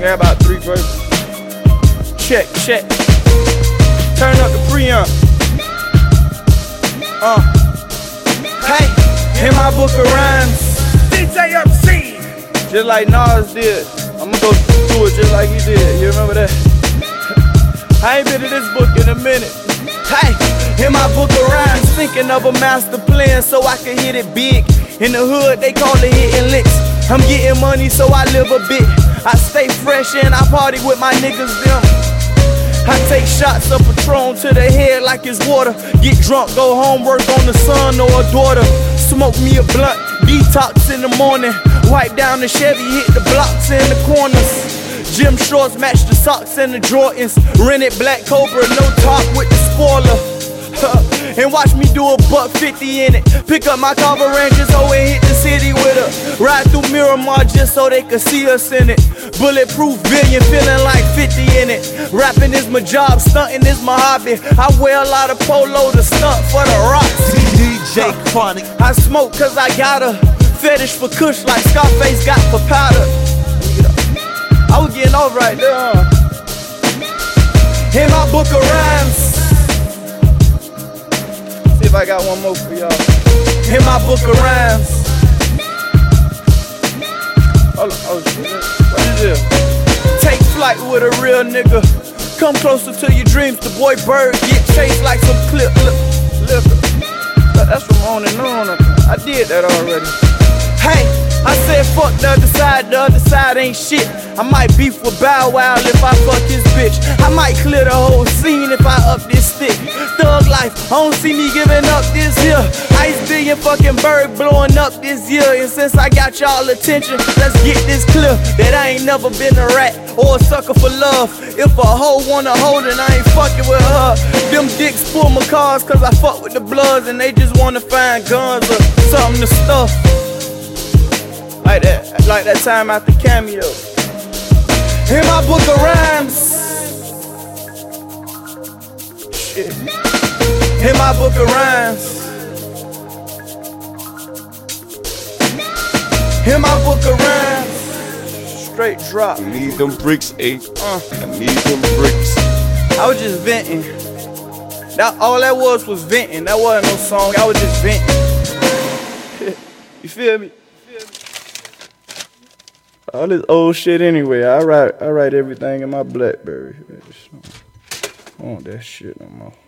got about 3 verses. Check, check. Turn up the preamp. Hey, in my book of rhymes, DJ MC. just like Nas did. I'ma go through it just like he did. You remember that? I ain't been to this book in a minute. Hey, in my book of rhymes, thinking of a master plan so I can hit it big. In the hood, they call it hitting licks. I'm getting money, so I live a bit. I stay fresh and I party with my niggas, them. I take shots of Patron to the head like it's water. Get drunk, go home, work on the son or a daughter. Smoke me a blunt, detox in the morning. Wipe down the Chevy, hit the blocks in the corners. Gym shorts match the socks and the Jordans. Rented Black Cobra, no top with the spoiler. And watch me do a $150 in it. Pick up my Carver Rangers, oh, and hit the city with her. Ride through Miramar just so they could see us in it. Bulletproof billion, feeling like 50 in it. Rapping is my job, stunting is my hobby. I wear a lot of polo to stunt for the rocks. DJ Chronic. I smoke cause I got a fetish for kush like Scarface got for powder. I was getting off right there. In my book of rhymes. See if I got one more for y'all. In my book of rhymes. Oh shit. What is this? Take flight with a real nigga. Come closer to your dreams. The boy Bird get chased like some clip liquor. That's from On and On. I did that already. Hey, I said fuck the other side ain't shit. I might beef with Bow Wow if I fuck his bitch. I might clear the whole scene if I up this stick. Thug life, I don't see me giving up this year. Ice billion fucking Bird blowing up this year. And since I got y'all attention, let's get this clear that I ain't never been a rat or a sucker for love. If a hoe wanna hold it, I ain't fucking with her. Them dicks pull my cars cause I fuck with the Bloods and they just wanna find guns or something to stuff. Like that time after Cameo. In my book of rhymes. Shit. In my book of rhymes. In my book of rhymes. Straight drop. I need them bricks, I need them bricks. I was just venting. All that was venting. That wasn't no song. I was just venting. You feel me? All this old shit anyway. I write everything in my BlackBerry. I don't want that shit no more.